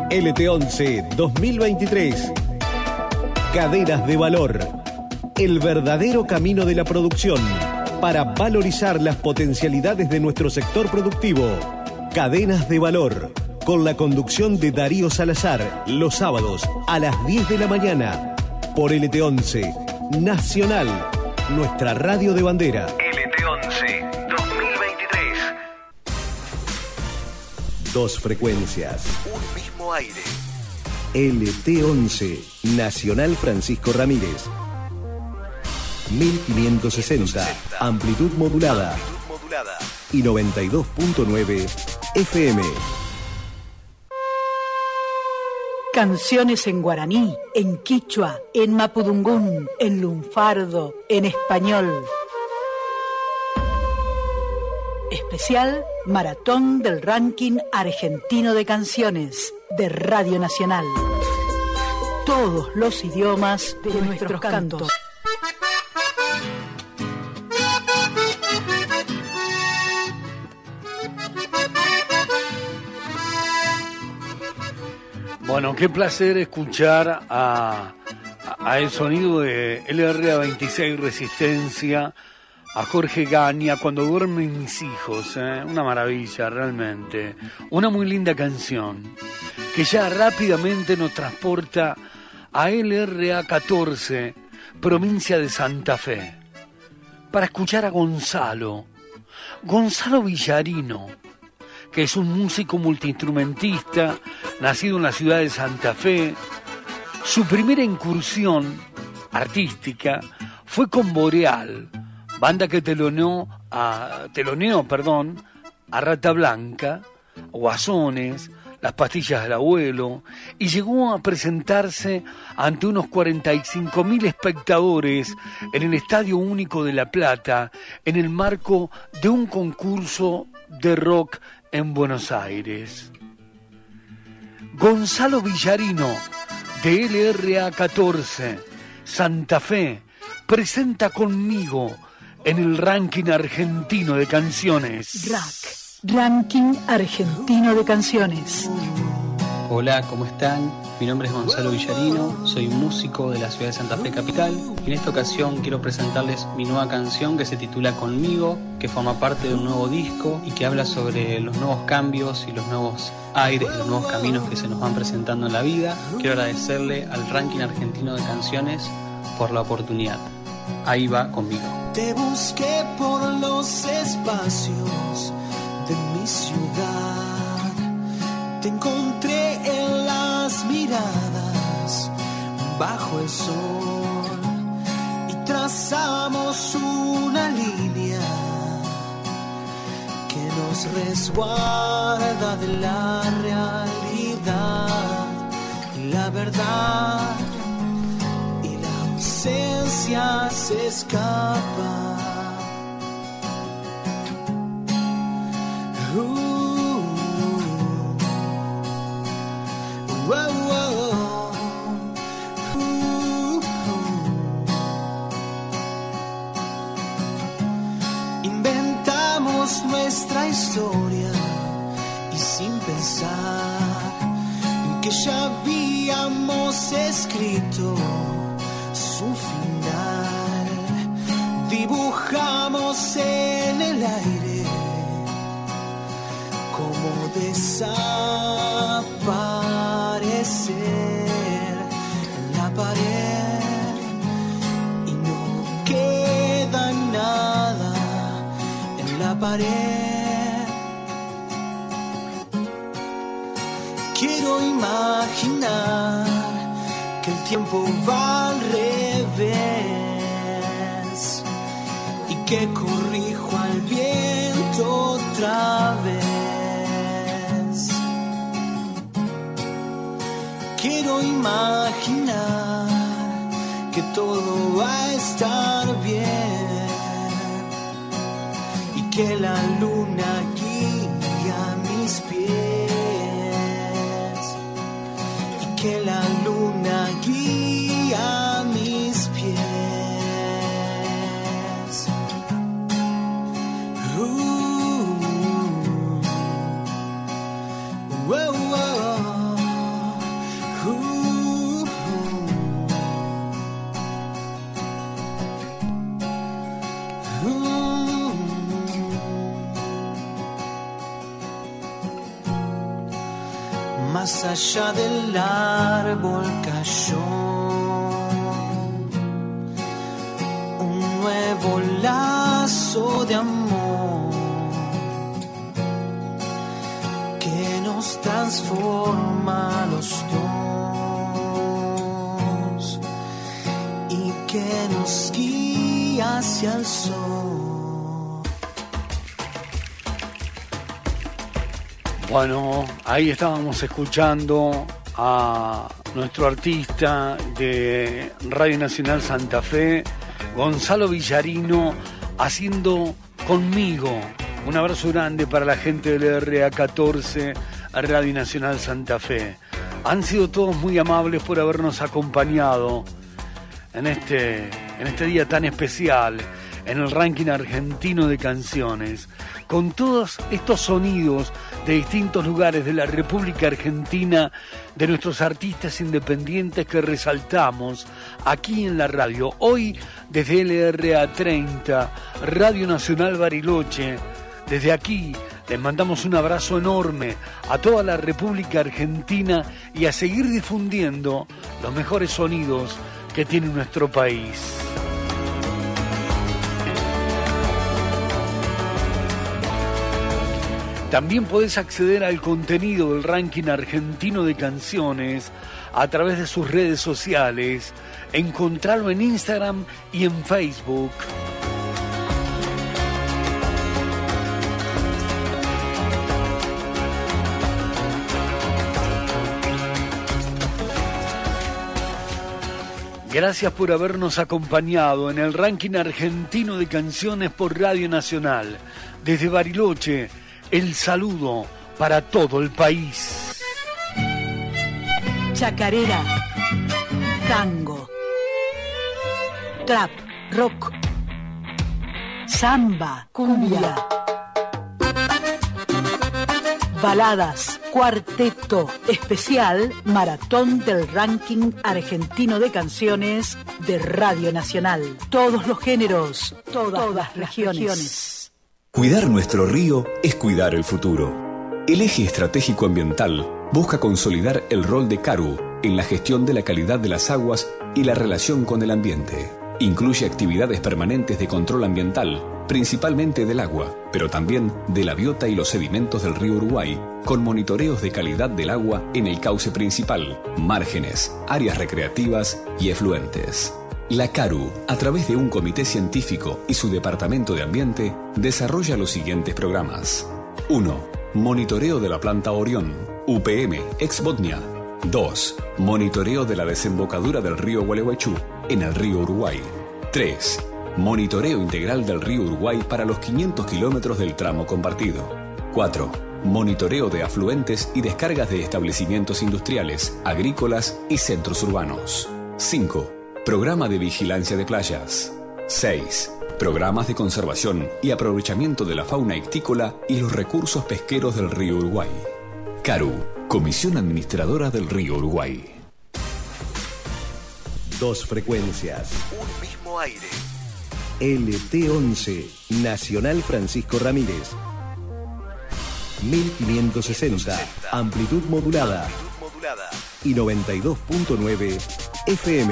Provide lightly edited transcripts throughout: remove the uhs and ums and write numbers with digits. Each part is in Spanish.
LT11 2023. Cadenas de valor. El verdadero camino de la producción para valorizar las potencialidades de nuestro sector productivo. Cadenas de valor. Con la conducción de Darío Salazar, los sábados a las 10 de la mañana. Por LT11 Nacional, nuestra radio de bandera. LT11 2023. Dos frecuencias, un mismo aire. LT11 Nacional Francisco Ramírez. 1560, amplitud modulada. Y 92.9 FM. Canciones en guaraní, en quichua, en mapudungún, en lunfardo, en español. Especial Maratón del Ranking Argentino de Canciones de Radio Nacional. Todos los idiomas de nuestros cantos. Bueno, qué placer escuchar a el sonido de LRA26 Resistencia, a Jorge Gaña, Cuando duermen mis hijos, una maravilla realmente, una muy linda canción, que ya rápidamente nos transporta a LRA14, provincia de Santa Fe, para escuchar a Gonzalo Villarino, que es un músico multiinstrumentista, nacido en la ciudad de Santa Fe. Su primera incursión artística fue con Boreal, banda que teloneó a Rata Blanca, Guasones, Las Pastillas del Abuelo, y llegó a presentarse ante unos 45.000 espectadores en el Estadio Único de La Plata, en el marco de un concurso de rock en Buenos Aires. Gonzalo Villarino, de LRA14, Santa Fe, presenta conmigo en el ranking argentino de canciones. Ranking argentino de canciones. Hola, ¿cómo están? Mi nombre es Gonzalo Villarino, soy músico de la ciudad de Santa Fe capital y en esta ocasión quiero presentarles mi nueva canción que se titula Conmigo, que forma parte de un nuevo disco y que habla sobre los nuevos cambios y los nuevos aires y los nuevos caminos que se nos van presentando en la vida. Quiero agradecerle al ranking argentino de canciones por la oportunidad. Ahí va Conmigo. Te busqué por los espacios de mi ciudad, te encontré en las miradas bajo el sol y trazamos una línea que nos resguarda de la realidad y la verdad, y la ausencia se escapa. Inventamos nuestra historia y sin pensar en que ya habíamos escrito su final, dibujamos en el aire como desaparecer en la pared y no queda nada en la pared. Quiero imaginar que el tiempo va al revés y que corrijo al viento otra vez. Quiero imaginar que todo va a estar bien y que la luna guía mis pies y que la luna guía mis pies. Whoa, whoa. más allá del árbol cayó un nuevo lazo de amor que nos transforma a los dos y que nos guía hacia el sol. Bueno, ahí estábamos escuchando a nuestro artista de Radio Nacional Santa Fe, Gonzalo Villarino, haciendo Conmigo. Un abrazo grande para la gente del RA14, Radio Nacional Santa Fe. Han sido todos muy amables por habernos acompañado en este día tan especial, en el ranking argentino de canciones, con todos estos sonidos de distintos lugares de la República Argentina, de nuestros artistas independientes que resaltamos aquí en la radio. Hoy desde LRA30, Radio Nacional Bariloche, desde aquí les mandamos un abrazo enorme a toda la República Argentina y a seguir difundiendo los mejores sonidos que tiene nuestro país. También podés acceder al contenido del ranking argentino de canciones a través de sus redes sociales. Encontrarlo en Instagram y en Facebook. Gracias por habernos acompañado en el ranking argentino de canciones por Radio Nacional. Desde Bariloche, el saludo para todo el país. Chacarera, tango, trap, rock, samba, cumbia, baladas, cuarteto, especial, maratón del ranking argentino de canciones de Radio Nacional. Todos los géneros, todas las regiones. Cuidar nuestro río es cuidar el futuro. El eje estratégico ambiental busca consolidar el rol de CARU en la gestión de la calidad de las aguas y la relación con el ambiente. Incluye actividades permanentes de control ambiental, principalmente del agua, pero también de la biota y los sedimentos del río Uruguay, con monitoreos de calidad del agua en el cauce principal, márgenes, áreas recreativas y efluentes. La CARU, a través de un comité científico y su departamento de ambiente, desarrolla los siguientes programas. 1. Monitoreo de la planta Orión, UPM, ex Botnia. 2. Monitoreo de la desembocadura del río Gualeguaychú, en el río Uruguay. 3. Monitoreo integral del río Uruguay para los 500 kilómetros del tramo compartido. 4. Monitoreo de afluentes y descargas de establecimientos industriales, agrícolas y centros urbanos. 5. Programa de vigilancia de playas. 6. Programas de conservación y aprovechamiento de la fauna ictícola y los recursos pesqueros del río Uruguay. CARU, Comisión Administradora del Río Uruguay. Dos frecuencias. Un mismo aire. LT11, Nacional Francisco Ramírez. 1560, amplitud modulada. Y 92.9 FM.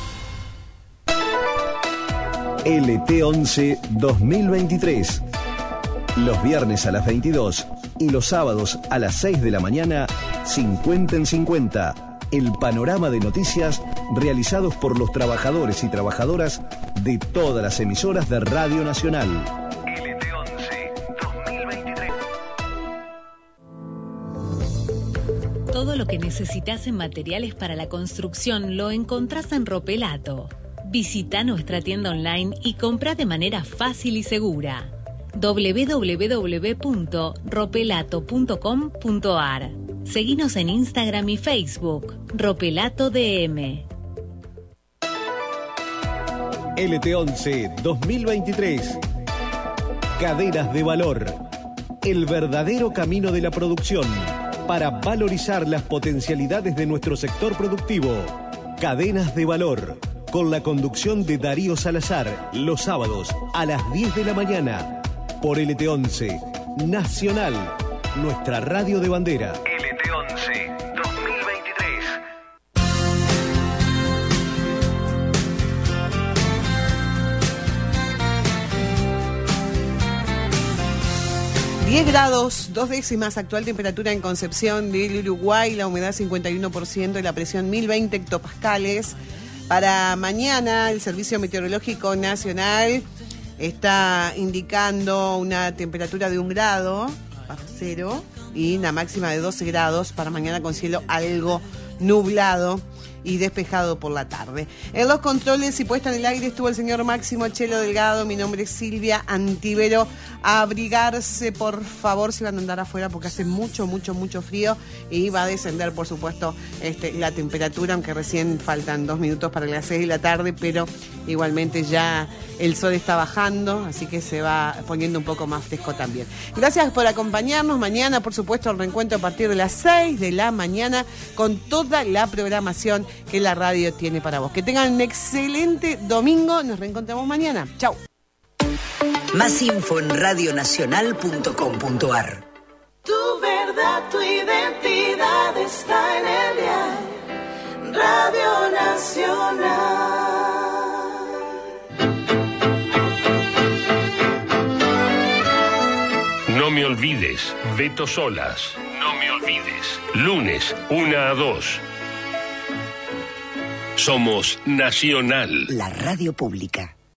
LT11 2023. Los viernes a las 22 y los sábados a las 6 de la mañana, 50 en 50. El panorama de noticias realizados por los trabajadores y trabajadoras de todas las emisoras de Radio Nacional. LT11 2023. Todo lo que necesitas en materiales para la construcción lo encontrás en Ropelato. Visita nuestra tienda online y compra de manera fácil y segura. www.ropelato.com.ar. Seguinos en Instagram y Facebook, Ropelato DM. LT11 2023. Cadenas de valor. El verdadero camino de la producción para valorizar las potencialidades de nuestro sector productivo. Cadenas de valor. Con la conducción de Darío Salazar, los sábados a las 10 de la mañana, por LT11 Nacional, nuestra radio de bandera. LT11 10 grados, 2 décimas, actual temperatura en Concepción del Uruguay, la humedad 51% y la presión 1020 hectopascales. Para mañana, el Servicio Meteorológico Nacional está indicando una temperatura de 1 grado bajo cero y una máxima de 12 grados para mañana con cielo algo nublado y despejado por la tarde. En los controles y puesta en el aire estuvo el señor Máximo Chelo Delgado. Mi nombre es Silvia Antivero. A abrigarse, por favor, si van a andar afuera porque hace mucho frío y va a descender, por supuesto, la temperatura, aunque recién faltan 2 minutos para las 6 de la tarde, pero igualmente ya el sol está bajando, así que se va poniendo un poco más fresco también. Gracias por acompañarnos. Mañana, por supuesto, el reencuentro a partir de las 6 de la mañana con toda la programación que la radio tiene para vos. Que tengan un excelente domingo. Nos reencontramos mañana. Chau. Más info en radionacional.com.ar. Tu verdad, tu identidad está en el dial. Radio Nacional. No me olvides, Beto Solas. No me olvides. Lunes, 1 a 2. Somos Nacional. La radio pública.